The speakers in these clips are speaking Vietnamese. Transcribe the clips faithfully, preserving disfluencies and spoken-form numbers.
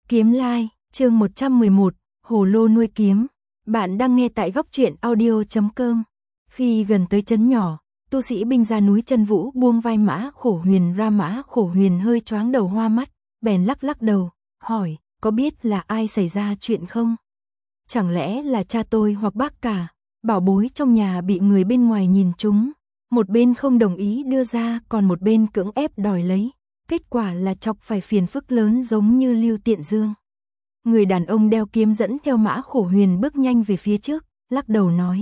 Kiếm Lai, chương một trăm mười một, Hồ lô nuôi kiếm. Bạn đang nghe tại góc truyện audio chấm com. Khi gần tới trấn nhỏ, tu sĩ binh ra núi Chân Vũ buông vai Mã Khổ Huyền ra. Mã Khổ Huyền hơi choáng đầu hoa mắt, bèn lắc lắc đầu, hỏi, có biết là ai xảy ra chuyện không? Chẳng lẽ là cha tôi hoặc bác cả? Bảo bối trong nhà bị người bên ngoài nhìn trúng, một bên không đồng ý đưa ra, còn một bên cưỡng ép đòi lấy. Kết quả là chọc phải phiền phức lớn giống như Lưu Tiện Dương. Người đàn ông đeo kiếm dẫn theo Mã Khổ Huyền bước nhanh về phía trước, lắc đầu nói.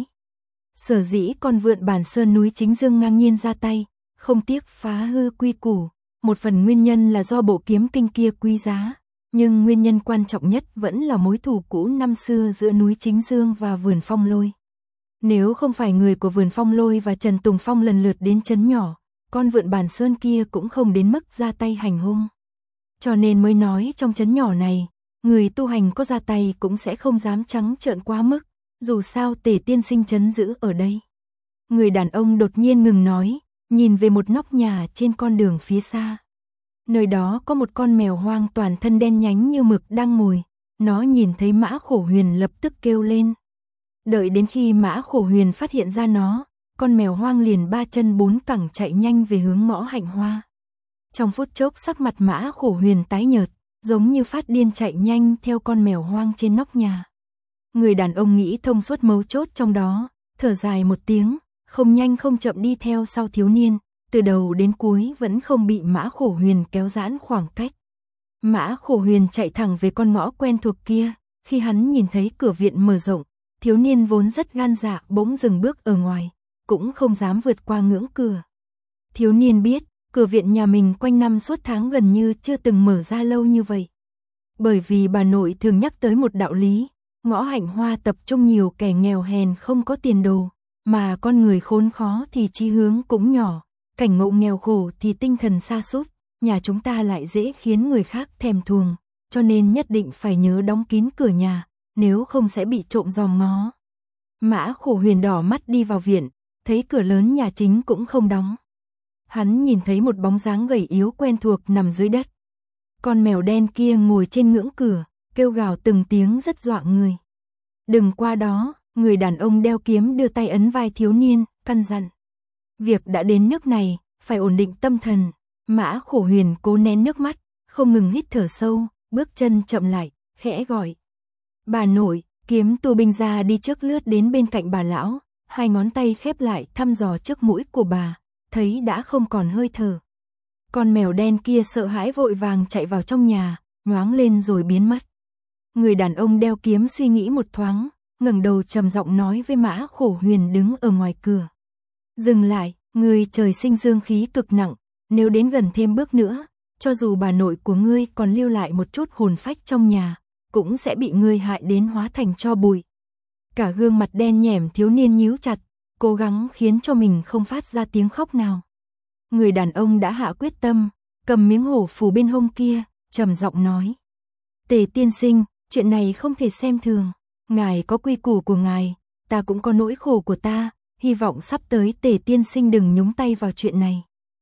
Sở dĩ con vượn Bản Sơn núi Chính Dương ngang nhiên ra tay, không tiếc phá hư quy củ. Một phần nguyên nhân là do bộ kiếm kinh kia quý giá, nhưng nguyên nhân quan trọng nhất vẫn là mối thù cũ năm xưa giữa núi Chính Dương và vườn Phong Lôi. Nếu không phải người của vườn Phong Lôi và Trần Tùng Phong lần lượt đến trấn nhỏ, con vượn Bản Sơn kia cũng không đến mức ra tay hành hung. Cho nên mới nói trong trấn nhỏ này, người tu hành có ra tay cũng sẽ không dám trắng trợn quá mức, dù sao Tề tiên sinh trấn giữ ở đây. Người đàn ông đột nhiên ngừng nói, nhìn về một nóc nhà trên con đường phía xa. Nơi đó có một con mèo hoang toàn thân đen nhánh như mực đang ngồi, nó nhìn thấy Mã Khổ Huyền lập tức kêu lên. Đợi đến khi Mã Khổ Huyền phát hiện ra nó, con mèo hoang liền ba chân bốn cẳng chạy nhanh về hướng Mõ Hạnh Hoa. Trong phút chốc sắc mặt Mã Khổ Huyền tái nhợt, giống như phát điên chạy nhanh theo con mèo hoang trên nóc nhà. Người đàn ông nghĩ thông suốt mấu chốt trong đó, thở dài một tiếng, không nhanh không chậm đi theo sau thiếu niên, từ đầu đến cuối vẫn không bị Mã Khổ Huyền kéo giãn khoảng cách. Mã Khổ Huyền chạy thẳng về con ngõ quen thuộc kia, khi hắn nhìn thấy cửa viện mở rộng, thiếu niên vốn rất gan dạ bỗng dừng bước ở ngoài, cũng không dám vượt qua ngưỡng cửa. Thiếu niên biết, cửa viện nhà mình quanh năm suốt tháng gần như chưa từng mở ra lâu như vậy. Bởi vì bà nội thường nhắc tới một đạo lý, Ngõ Hạnh Hoa tập trung nhiều kẻ nghèo hèn không có tiền đồ, mà con người khốn khó thì chí hướng cũng nhỏ, cảnh ngộ nghèo khổ thì tinh thần sa sút, nhà chúng ta lại dễ khiến người khác thèm thuồng, cho nên nhất định phải nhớ đóng kín cửa nhà, nếu không sẽ bị trộm dòm ngó. Mã Khổ Huyền đỏ mắt đi vào viện, thấy cửa lớn nhà chính cũng không đóng. Hắn nhìn thấy một bóng dáng gầy yếu quen thuộc nằm dưới đất. Con mèo đen kia ngồi trên ngưỡng cửa, kêu gào từng tiếng rất dọa người. Đừng qua đó, người đàn ông đeo kiếm đưa tay ấn vai thiếu niên, căn dặn. Việc đã đến nước này, phải ổn định tâm thần. Mã Khổ Huyền cố nén nước mắt, không ngừng hít thở sâu, bước chân chậm lại, khẽ gọi. Bà nội, kiếm tu binh ra đi trước lướt đến bên cạnh bà lão, hai ngón tay khép lại thăm dò trước mũi của bà, thấy đã không còn hơi thở. Con mèo đen kia sợ hãi vội vàng chạy vào trong nhà, nhoáng lên rồi biến mất. Người đàn ông đeo kiếm suy nghĩ một thoáng, ngẩng đầu trầm giọng nói với Mã Khổ Huyền đứng ở ngoài cửa. Dừng lại, người trời sinh dương khí cực nặng, nếu đến gần thêm bước nữa, cho dù bà nội của ngươi còn lưu lại một chút hồn phách trong nhà, cũng sẽ bị ngươi hại đến hóa thành tro bụi. Cả gương mặt đen nhẻm thiếu niên nhíu chặt, cố gắng khiến cho mình không phát ra tiếng khóc nào. Người đàn ông đã hạ quyết tâm, cầm miếng hổ phù bên hông kia, trầm giọng nói. Tề tiên sinh, chuyện này không thể xem thường. Ngài có quy củ của ngài, ta cũng có nỗi khổ của ta, hy vọng sắp tới Tề tiên sinh đừng nhúng tay vào chuyện này.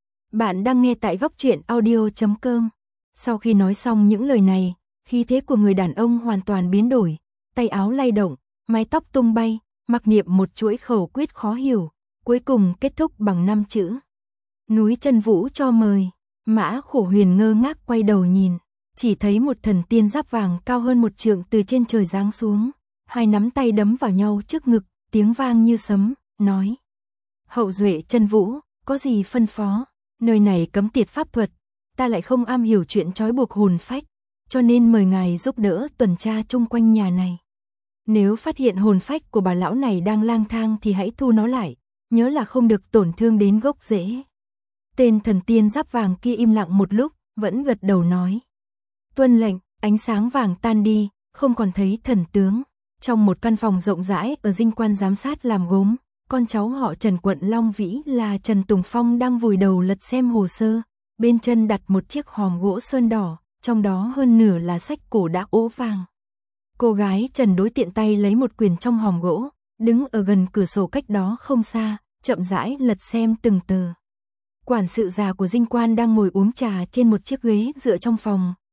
Bạn đang nghe tại góc truyện audio chấm com. Sau khi nói xong những lời này, khí thế của người đàn ông hoàn toàn biến đổi, tay áo lay động, mái tóc tung bay, mặc niệm một chuỗi khẩu quyết khó hiểu, cuối cùng kết thúc bằng năm chữ. Núi Chân Vũ cho mời. Mã Khổ Huyền ngơ ngác quay đầu nhìn, chỉ thấy một thần tiên giáp vàng cao hơn một trượng từ trên trời giáng xuống, hai nắm tay đấm vào nhau trước ngực, tiếng vang như sấm, nói. Hậu duệ Chân Vũ, có gì phân phó? Nơi này cấm tiệt pháp thuật, ta lại không am hiểu chuyện trói buộc hồn phách, cho nên mời ngài giúp đỡ tuần tra chung quanh nhà này. Nếu phát hiện hồn phách của bà lão này đang lang thang thì hãy thu nó lại, nhớ là không được tổn thương đến gốc rễ. Tên thần tiên giáp vàng kia im lặng một lúc, vẫn gật đầu nói. Tuân lệnh, ánh sáng vàng tan đi, không còn thấy thần tướng. Trong một căn phòng rộng rãi ở dinh quan giám sát làm gốm, con cháu họ Trần quận Long Vĩ là Trần Tùng Phong đang vùi đầu lật xem hồ sơ, bên chân đặt một chiếc hòm gỗ sơn đỏ, trong đó hơn nửa là sách cổ đã ố vàng. Cô gái Trần đối tiện tay lấy một quyển trong hòm gỗ, đứng ở gần cửa sổ cách đó không xa, chậm rãi lật xem từng tờ. Quản sự già của dinh quan đang ngồi uống trà trên một chiếc ghế dựa trong phòng,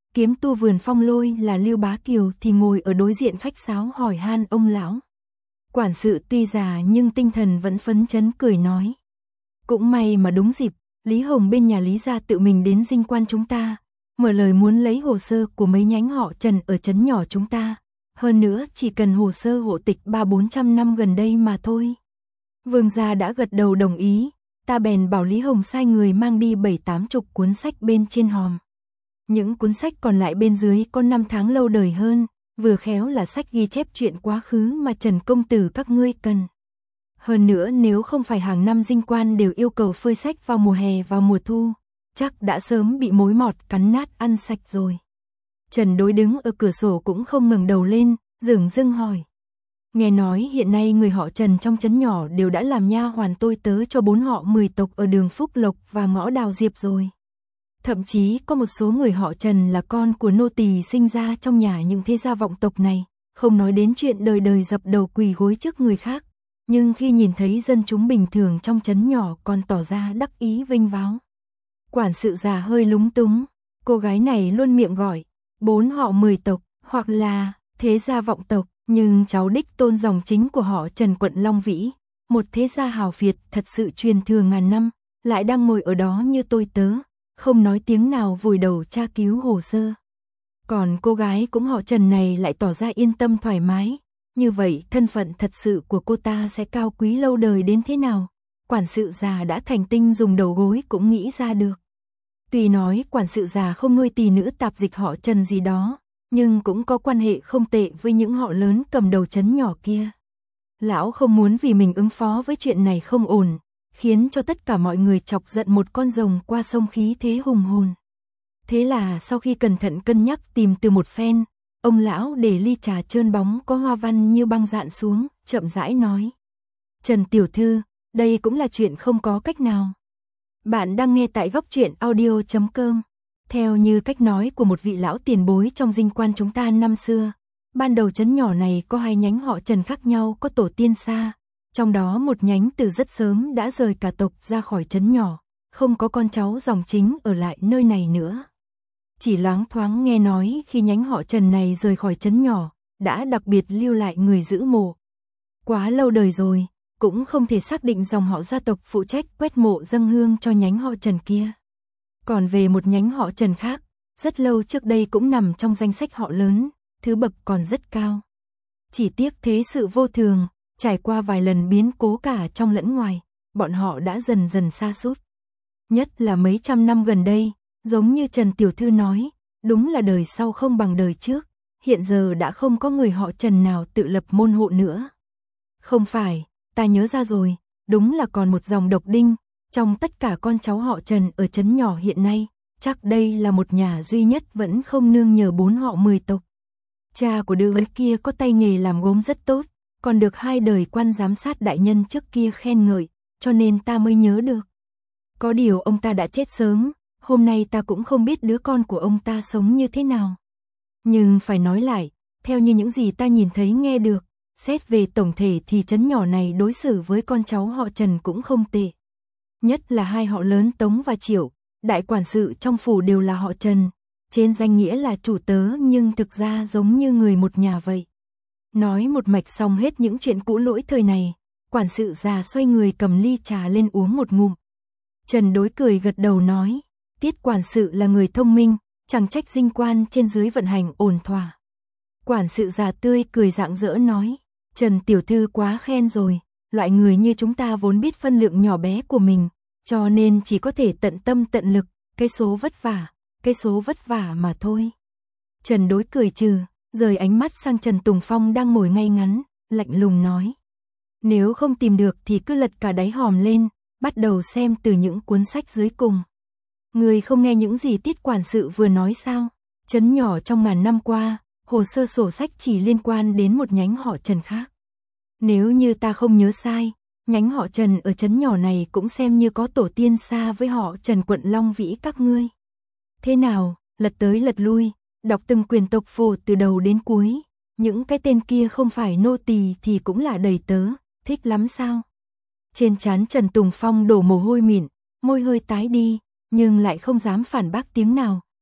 kiếm tu vườn Phong Lôi là Lưu Bá Kiều thì ngồi ở đối diện khách sáo hỏi han ông lão. Quản sự tuy già nhưng tinh thần vẫn phấn chấn cười nói. Cũng may mà đúng dịp, Lý Hồng bên nhà Lý gia tự mình đến dinh quan chúng ta, mở lời muốn lấy hồ sơ của mấy nhánh họ Trần ở trấn nhỏ chúng ta. Hơn nữa chỉ cần hồ sơ hộ tịch ba bốn trăm năm gần đây mà thôi. Vương gia đã gật đầu đồng ý, ta bèn bảo Lý Hồng sai người mang đi bảy tám chục cuốn sách bên trên hòm. Những cuốn sách còn lại bên dưới có năm tháng lâu đời hơn, vừa khéo là sách ghi chép chuyện quá khứ mà Trần công tử các ngươi cần. Hơn nữa nếu không phải hàng năm dinh quan đều yêu cầu phơi sách vào mùa hè và mùa thu, chắc đã sớm bị mối mọt cắn nát ăn sạch rồi. Trần Đối đứng ở cửa sổ cũng không ngẩng đầu lên, dửng dưng hỏi. Nghe nói hiện nay người họ Trần trong trấn nhỏ đều đã làm nha hoàn tôi tớ cho bốn họ mười tộc ở đường Phúc Lộc và ngõ Đào Diệp rồi. Thậm chí có một số người họ Trần là con của nô tỳ sinh ra trong nhà những thế gia vọng tộc này, không nói đến chuyện đời đời dập đầu quỳ gối trước người khác, nhưng khi nhìn thấy dân chúng bình thường trong trấn nhỏ còn tỏ ra đắc ý vinh váo. Quản sự già hơi lúng túng, cô gái này luôn miệng gọi bốn họ mười tộc, hoặc là thế gia vọng tộc, nhưng cháu đích tôn dòng chính của họ Trần quận Long Vĩ, một thế gia hào Việt thật sự truyền thừa ngàn năm, lại đang ngồi ở đó như tôi tớ, không nói tiếng nào vùi đầu tra cứu hồ sơ. Còn cô gái cũng họ Trần này lại tỏ ra yên tâm thoải mái, như vậy thân phận thật sự của cô ta sẽ cao quý lâu đời đến thế nào, quản sự già đã thành tinh dùng đầu gối cũng nghĩ ra được. Tuy nói quản sự già không nuôi tỳ nữ tạp dịch họ Trần gì đó, nhưng cũng có quan hệ không tệ với những họ lớn cầm đầu trấn nhỏ kia. Lão không muốn vì mình ứng phó với chuyện này không ổn, khiến cho tất cả mọi người chọc giận một con rồng qua sông khí thế hùng hồn. Thế là sau khi cẩn thận cân nhắc tìm từ một phen, ông lão để ly trà trơn bóng có hoa văn như băng dạn xuống, chậm rãi nói. Trần tiểu thư, đây cũng là chuyện không có cách nào. Bạn đang nghe tại góc truyện audio chấm com. Theo như cách nói của một vị lão tiền bối trong dinh quan chúng ta năm xưa, ban đầu trấn nhỏ này có hai nhánh họ Trần khác nhau có tổ tiên xa, trong đó một nhánh từ rất sớm đã rời cả tộc ra khỏi trấn nhỏ, không có con cháu dòng chính ở lại nơi này nữa. Chỉ loáng thoáng nghe nói khi nhánh họ Trần này rời khỏi trấn nhỏ, đã đặc biệt lưu lại người giữ mộ. Quá lâu đời rồi, cũng không thể xác định dòng họ gia tộc phụ trách quét mộ dâng hương cho nhánh họ Trần kia. Còn về một nhánh họ Trần khác, rất lâu trước đây cũng nằm trong danh sách họ lớn, thứ bậc còn rất cao. Chỉ tiếc thế sự vô thường, trải qua vài lần biến cố cả trong lẫn ngoài, bọn họ đã dần dần sa sút. Nhất là mấy trăm năm gần đây, giống như Trần tiểu thư nói, đúng là đời sau không bằng đời trước, hiện giờ đã không có người họ Trần nào tự lập môn hộ nữa. Không phải, ta nhớ ra rồi, đúng là còn một dòng độc đinh, trong tất cả con cháu họ Trần ở trấn nhỏ hiện nay, chắc đây là một nhà duy nhất vẫn không nương nhờ bốn họ mười tộc. Cha của đứa ấy kia có tay nghề làm gốm rất tốt, còn được hai đời quan giám sát đại nhân trước kia khen ngợi, cho nên ta mới nhớ được. Có điều ông ta đã chết sớm, hôm nay ta cũng không biết đứa con của ông ta sống như thế nào. Nhưng phải nói lại, theo như những gì ta nhìn thấy nghe được, xét về tổng thể thì trấn nhỏ này đối xử với con cháu họ Trần cũng không tệ. Nhất là hai họ lớn Tống và Triệu, đại quản sự trong phủ đều là họ Trần, trên danh nghĩa là chủ tớ nhưng thực ra giống như người một nhà vậy. Nói một mạch xong hết những chuyện cũ lỗi thời này, quản sự già xoay người cầm ly trà lên uống một ngụm. Trần Đối cười gật đầu nói, Tiết quản sự là người thông minh, chẳng trách dinh quan trên dưới vận hành ổn thỏa. Quản sự già tươi cười rạng rỡ nói, Trần tiểu thư quá khen rồi, loại người như chúng ta vốn biết phân lượng nhỏ bé của mình, cho nên chỉ có thể tận tâm tận lực, cái số vất vả, cái số vất vả mà thôi. Trần Đối cười trừ, rời ánh mắt sang Trần Tùng Phong đang ngồi ngay ngắn, lạnh lùng nói. Nếu không tìm được thì cứ lật cả đáy hòm lên, bắt đầu xem từ những cuốn sách dưới cùng. Người không nghe những gì Tiết quản sự vừa nói sao? Trấn nhỏ trong ngàn năm qua, hồ sơ sổ sách chỉ liên quan đến một nhánh họ Trần khác. Nếu như ta không nhớ sai, nhánh họ Trần ở trấn nhỏ này cũng xem như có tổ tiên xa với họ Trần quận Long Vĩ các ngươi. Thế nào, lật tới lật lui, đọc từng quyền tộc phổ từ đầu đến cuối, những cái tên kia không phải nô tỳ thì cũng là đầy tớ, thích lắm sao? Trên trán Trần Tùng Phong đổ mồ hôi mịn, môi hơi tái đi, nhưng lại không dám phản bác tiếng nào,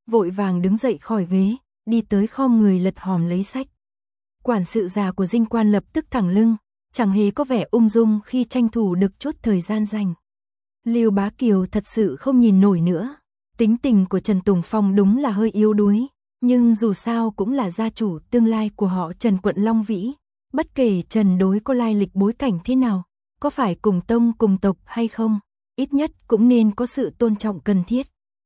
vội vàng đứng dậy khỏi ghế, đi tới khom người lật hòm lấy sách. Quản sự già của dinh quan lập tức thẳng lưng, chẳng hề có vẻ ung dung khi tranh thủ được chút thời gian dành. Lưu Bá Kiều thật sự không nhìn nổi nữa. Tính tình của Trần Tùng Phong đúng là hơi yếu đuối, nhưng dù sao cũng là gia chủ tương lai của họ Trần quận Long Vĩ. Bất kể Trần Đối có lai lịch bối cảnh thế nào, có phải cùng tông cùng tộc hay không, ít nhất cũng nên có sự tôn trọng cần thiết.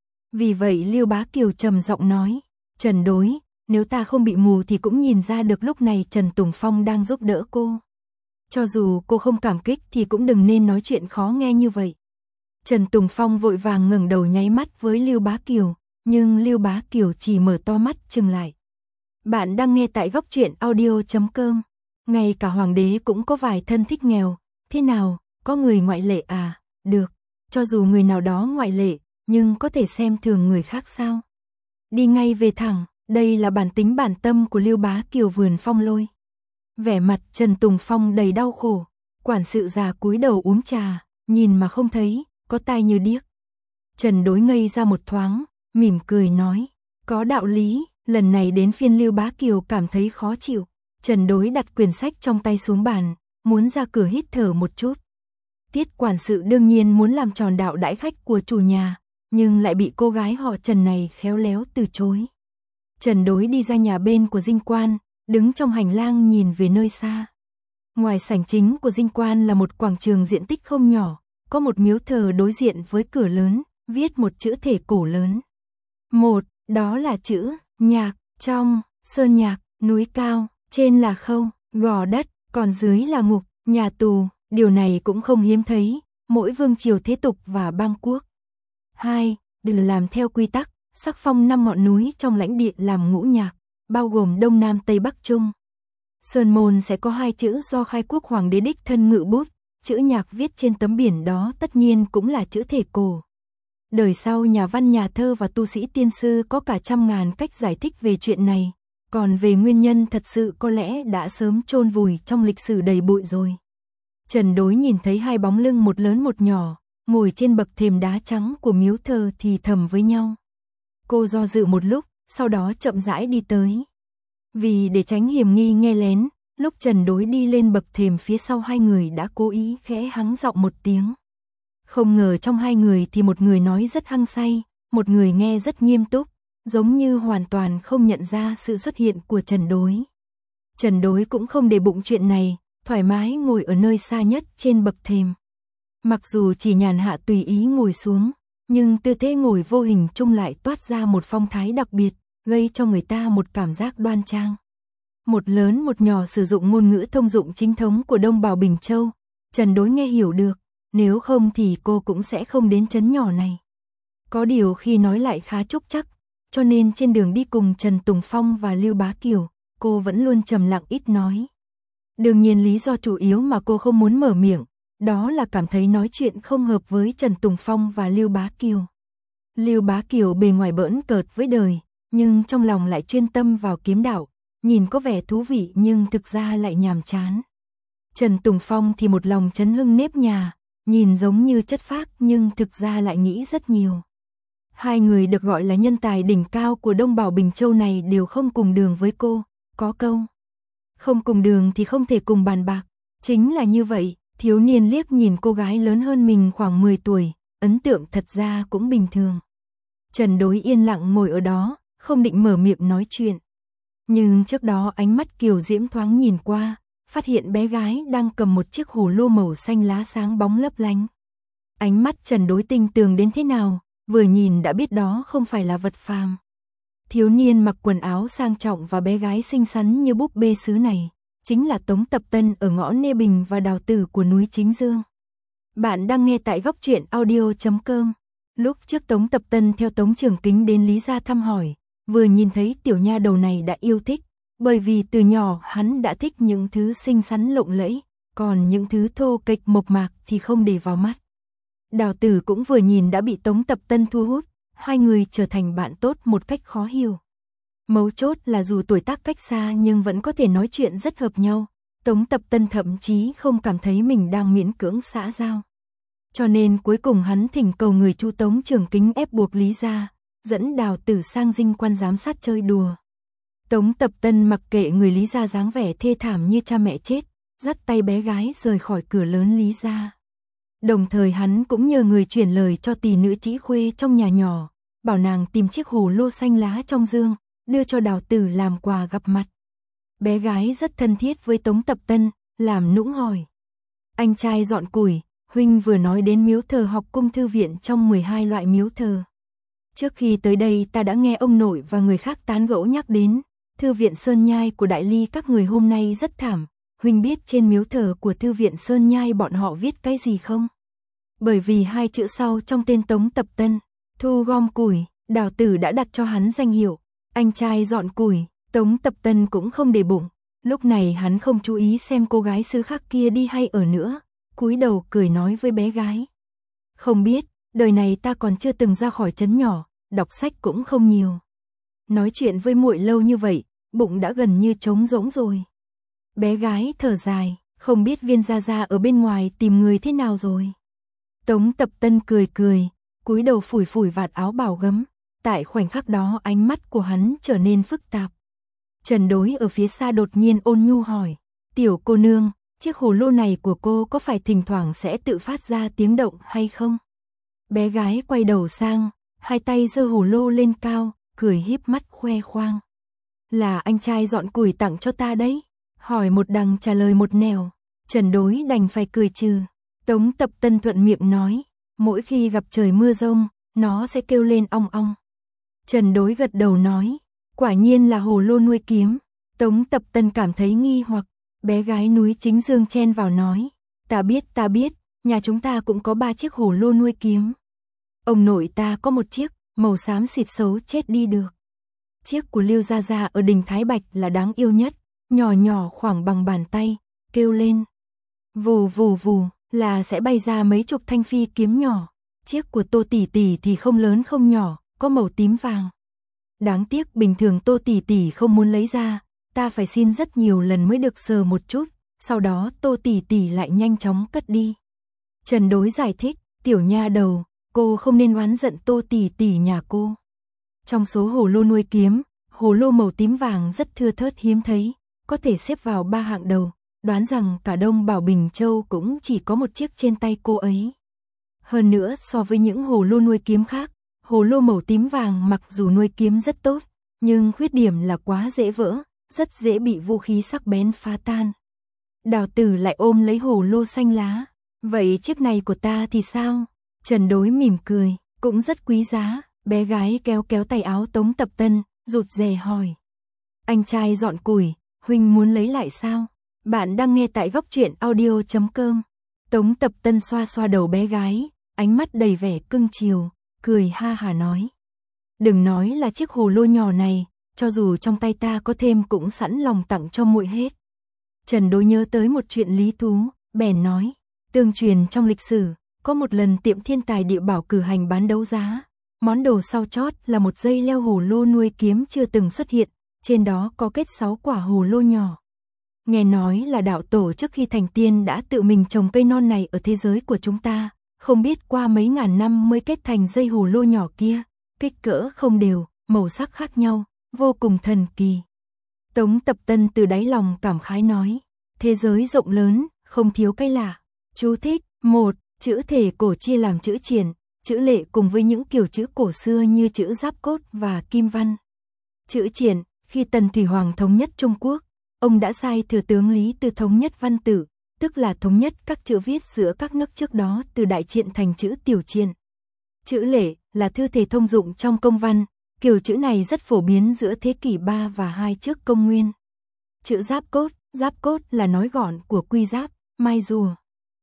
Vì vậy Lưu Bá Kiều trầm giọng nói, Trần Đối, nếu ta không bị mù thì cũng nhìn ra được lúc này Trần Tùng Phong đang giúp đỡ cô. Cho dù cô không cảm kích thì cũng đừng nên nói chuyện khó nghe như vậy. Trần Tùng Phong vội vàng ngẩng đầu nháy mắt với Lưu Bá Kiều, nhưng Lưu Bá Kiều chỉ mở to mắt chừng lại. Bạn đang nghe tại góc truyện audio chấm com. Ngay cả hoàng đế cũng có vài thân thích nghèo, thế nào, có người ngoại lệ à? Được, cho dù người nào đó ngoại lệ, nhưng có thể xem thường người khác sao? Đi ngay về thẳng, đây là bản tính bản tâm của Lưu Bá Kiều vườn phong lôi. Vẻ mặt Trần Tùng Phong đầy đau khổ, quản sự già cúi đầu uống trà, nhìn mà không thấy, có tai như điếc. Trần Đối ngây ra một thoáng, mỉm cười nói, có đạo lý, lần này đến phiên Lưu Bá Kiều cảm thấy khó chịu. Trần Đối đặt quyển sách trong tay xuống bàn, muốn ra cửa hít thở một chút. Tiết quản sự đương nhiên muốn làm tròn đạo đãi khách của chủ nhà, nhưng lại bị cô gái họ Trần này khéo léo từ chối. Trần Đối đi ra nhà bên của dinh quan, đứng trong hành lang nhìn về nơi xa. Ngoài sảnh chính của dinh quan là một quảng trường diện tích không nhỏ, có một miếu thờ đối diện với cửa lớn, viết một chữ thể cổ lớn. Một, đó là chữ Nhạc, trong, sơn nhạc, núi cao, trên là khâu, gò đất, còn dưới là ngục, nhà tù, điều này cũng không hiếm thấy, mỗi vương triều thế tục và bang quốc. Hai, đừng làm theo quy tắc, sắc phong năm ngọn núi trong lãnh địa làm ngũ nhạc, bao gồm Đông Nam Tây Bắc Trung. Sơn môn sẽ có hai chữ do khai quốc hoàng đế đích thân ngự bút, chữ nhạc viết trên tấm biển đó tất nhiên cũng là chữ thể cổ. Đời sau nhà văn nhà thơ và tu sĩ tiên sư có cả trăm ngàn cách giải thích về chuyện này, còn về nguyên nhân thật sự có lẽ đã sớm chôn vùi trong lịch sử đầy bụi rồi. Trần Đối nhìn thấy hai bóng lưng một lớn một nhỏ, ngồi trên bậc thềm đá trắng của miếu thờ thì thầm với nhau. Cô do dự một lúc, sau đó chậm rãi đi tới. Vì để tránh hiểm nghi nghe lén, lúc Trần Đối đi lên bậc thềm phía sau hai người đã cố ý khẽ hắng giọng một tiếng. Không ngờ trong hai người thì một người nói rất hăng say, một người nghe rất nghiêm túc, giống như hoàn toàn không nhận ra sự xuất hiện của Trần Đối. Trần Đối cũng không để bụng chuyện này, thoải mái ngồi ở nơi xa nhất trên bậc thềm. Mặc dù chỉ nhàn hạ tùy ý ngồi xuống, nhưng tư thế ngồi vô hình chung lại toát ra một phong thái đặc biệt, gây cho người ta một cảm giác đoan trang. Một lớn một nhỏ sử dụng ngôn ngữ thông dụng chính thống của Đông Bào Bình Châu, Trần Đối nghe hiểu được, nếu không thì cô cũng sẽ không đến trấn nhỏ này. Có điều khi nói lại khá trúc chắc, cho nên trên đường đi cùng Trần Tùng Phong và Lưu Bá Kiều, cô vẫn luôn trầm lặng ít nói. Đương nhiên lý do chủ yếu mà cô không muốn mở miệng, đó là cảm thấy nói chuyện không hợp với Trần Tùng Phong và Lưu Bá Kiều. Lưu Bá Kiều bề ngoài bỡn cợt với đời, nhưng trong lòng lại chuyên tâm vào kiếm đạo, nhìn có vẻ thú vị nhưng thực ra lại nhàm chán. Trần Tùng Phong thì một lòng chấn hưng nếp nhà, nhìn giống như chất phác nhưng thực ra lại nghĩ rất nhiều. Hai người được gọi là nhân tài đỉnh cao của Đông Bào Bình Châu này đều không cùng đường với cô, có câu. Không cùng đường thì không thể cùng bàn bạc, chính là như vậy, thiếu niên liếc nhìn cô gái lớn hơn mình khoảng mười tuổi, ấn tượng thật ra cũng bình thường. Trần Đối yên lặng ngồi ở đó, không định mở miệng nói chuyện. Nhưng trước đó ánh mắt kiều diễm thoáng nhìn qua, phát hiện bé gái đang cầm một chiếc hồ lô màu xanh lá sáng bóng lấp lánh. Ánh mắt Trần Đối tinh tường đến thế nào, vừa nhìn đã biết đó không phải là vật phàm. Thiếu niên mặc quần áo sang trọng và bé gái xinh xắn như búp bê sứ này, chính là Tống Tập Tân ở ngõ Nê Bình và Đào Tử của núi Chính Dương. Bạn đang nghe tại góc truyện audio chấm com. Lúc trước Tống Tập Tân theo Tống Trường Kính đến Lý gia thăm hỏi, vừa nhìn thấy tiểu nha đầu này đã yêu thích, bởi vì từ nhỏ hắn đã thích những thứ xinh xắn lộng lẫy, còn những thứ thô kệch mộc mạc thì không để vào mắt. Đào Tử cũng vừa nhìn đã bị Tống Tập Tân thu hút, hai người trở thành bạn tốt một cách khó hiểu. Mấu chốt là dù tuổi tác cách xa nhưng vẫn có thể nói chuyện rất hợp nhau, Tống Tập Tân thậm chí không cảm thấy mình đang miễn cưỡng xã giao. Cho nên cuối cùng hắn thỉnh cầu người Chu Tống Trường Kính ép buộc Lý gia, dẫn Đào Tử sang dinh quan giám sát chơi đùa. Tống Tập Tân mặc kệ người Lý gia dáng vẻ thê thảm như cha mẹ chết, dắt tay bé gái rời khỏi cửa lớn Lý gia. Đồng thời hắn cũng nhờ người chuyển lời cho tỷ nữ Trĩ Khuê trong nhà nhỏ, bảo nàng tìm chiếc hồ lô xanh lá trong dương, đưa cho Đào Tử làm quà gặp mặt. Bé gái rất thân thiết với Tống Tập Tân, làm nũng hỏi. Anh trai dọn củi, huynh vừa nói đến miếu thờ học cung thư viện trong mười hai loại miếu thờ. Trước khi tới đây ta đã nghe ông nội và người khác tán gẫu nhắc đến, thư viện Sơn Nhai của Đại Ly các người hôm nay rất thảm, huynh biết trên miếu thờ của thư viện Sơn Nhai bọn họ viết cái gì không? Bởi vì hai chữ sau trong tên Tống Tập Tân, thu gom củi, Đào Tử đã đặt cho hắn danh hiệu, anh trai dọn củi. Tống Tập Tân cũng không để bụng, lúc này hắn không chú ý xem cô gái xứ khác kia đi hay ở nữa, cúi đầu cười nói với bé gái. Không biết, đời này ta còn chưa từng ra khỏi trấn nhỏ, đọc sách cũng không nhiều. Nói chuyện với muội lâu như vậy, bụng đã gần như trống rỗng rồi. Bé gái thở dài, không biết Viên gia gia ở bên ngoài tìm người thế nào rồi. Tống Tập Tân cười cười, cúi đầu phủi phủi vạt áo bào gấm, tại khoảnh khắc đó ánh mắt của hắn trở nên phức tạp. Trần Đối ở phía xa đột nhiên ôn nhu hỏi, tiểu cô nương, chiếc hồ lô này của cô có phải thỉnh thoảng sẽ tự phát ra tiếng động hay không? Bé gái quay đầu sang, hai tay giơ hồ lô lên cao, cười híp mắt khoe khoang. Là anh trai dọn củi tặng cho ta đấy. Hỏi một đằng trả lời một nẻo, Trần Đối đành phải cười trừ. Tống Tập Tân thuận miệng nói, mỗi khi gặp trời mưa rông, nó sẽ kêu lên ong ong. Trần Đối gật đầu nói, quả nhiên là hồ lô nuôi kiếm. Tống Tập Tân cảm thấy nghi hoặc, bé gái núi Chính Dương chen vào nói, ta biết ta biết, nhà chúng ta cũng có ba chiếc hồ lô nuôi kiếm. Ông nội ta có một chiếc, màu xám xịt xấu chết đi được. Chiếc của Lưu Gia Gia ở đỉnh Thái Bạch là đáng yêu nhất, nhỏ nhỏ khoảng bằng bàn tay, kêu lên. Vù vù vù, là sẽ bay ra mấy chục thanh phi kiếm nhỏ. Chiếc của Tô tỷ tỷ thì không lớn không nhỏ, có màu tím vàng. Đáng tiếc bình thường Tô tỷ tỷ không muốn lấy ra, ta phải xin rất nhiều lần mới được sờ một chút, sau đó Tô tỷ tỷ lại nhanh chóng cất đi. Trần Đối giải thích, tiểu nha đầu, cô không nên oán giận Tô tỷ tỷ nhà cô. Trong số hồ lô nuôi kiếm, hồ lô màu tím vàng rất thưa thớt hiếm thấy, có thể xếp vào ba hạng đầu, đoán rằng cả Đông Bảo Bình Châu cũng chỉ có một chiếc trên tay cô ấy. Hơn nữa so với những hồ lô nuôi kiếm khác, hồ lô màu tím vàng mặc dù nuôi kiếm rất tốt, nhưng khuyết điểm là quá dễ vỡ, rất dễ bị vũ khí sắc bén phá tan. Đào Tử lại ôm lấy hồ lô xanh lá, vậy chiếc này của ta thì sao? Trần Đối mỉm cười, cũng rất quý giá. Bé gái kéo kéo tay áo Tống Tập Tân, rụt rè hỏi. Anh trai dọn củi, huynh muốn lấy lại sao? Bạn đang nghe tại góc truyện audio chấm com. Tống Tập Tân xoa xoa đầu bé gái, ánh mắt đầy vẻ cưng chiều, cười ha hả nói. Đừng nói là chiếc hồ lô nhỏ này, cho dù trong tay ta có thêm cũng sẵn lòng tặng cho muội hết. Trần Đối nhớ tới một chuyện lý thú, bèn nói. Tương truyền trong lịch sử, có một lần tiệm Thiên Tài Địa Bảo cử hành bán đấu giá. Món đồ sau chót là một dây leo hồ lô nuôi kiếm chưa từng xuất hiện, trên đó có kết sáu quả hồ lô nhỏ. Nghe nói là đạo tổ trước khi thành tiên đã tự mình trồng cây non này ở thế giới của chúng ta, không biết qua mấy ngàn năm mới kết thành dây hồ lô nhỏ kia, kích cỡ không đều, màu sắc khác nhau, vô cùng thần kỳ. Tống Tập Tân từ đáy lòng cảm khái nói, thế giới rộng lớn, không thiếu cái lạ. Chú thích, một, chữ thể cổ chia làm chữ triển, chữ lệ cùng với những kiểu chữ cổ xưa như chữ giáp cốt và kim văn. Chữ triển, khi Tần Thủy Hoàng thống nhất Trung Quốc, ông đã sai thừa tướng Lý Tư thống nhất văn tự, tức là thống nhất các chữ viết giữa các nước trước đó từ đại triện thành chữ tiểu triện. Chữ lệ là thư thể thông dụng trong công văn, kiểu chữ này rất phổ biến giữa thế kỷ ba và hai trước công nguyên. Chữ giáp cốt, giáp cốt là nói gọn của quy giáp, mai rùa.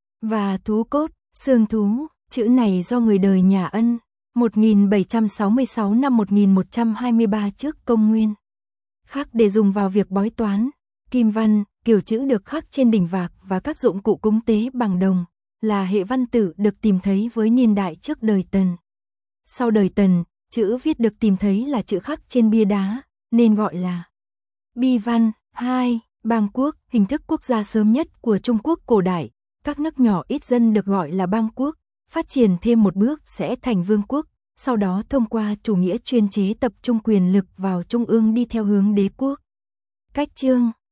Và thú cốt, xương thú, chữ này do người đời nhà Ân, một nghìn bảy trăm sáu mươi sáu năm một nghìn một trăm hai mươi ba trước công nguyên. Khắc để dùng vào việc bói toán. Kim văn, kiểu chữ được khắc trên đỉnh vạc và các dụng cụ cúng tế bằng đồng, là hệ văn tự được tìm thấy với niên đại trước đời Tần. Sau đời Tần, chữ viết được tìm thấy là chữ khắc trên bia đá, nên gọi là bi văn. Hai. Bang quốc, hình thức quốc gia sớm nhất của Trung Quốc cổ đại. Các nước nhỏ ít dân được gọi là bang quốc, phát triển thêm một bước sẽ thành vương quốc, sau đó thông qua chủ nghĩa chuyên chế tập trung quyền lực vào trung ương đi theo hướng đế quốc. Cách chương